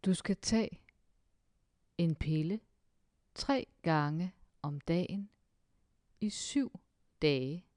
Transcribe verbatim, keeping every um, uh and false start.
Du skal tage en pille tre gange om dagen i syv dage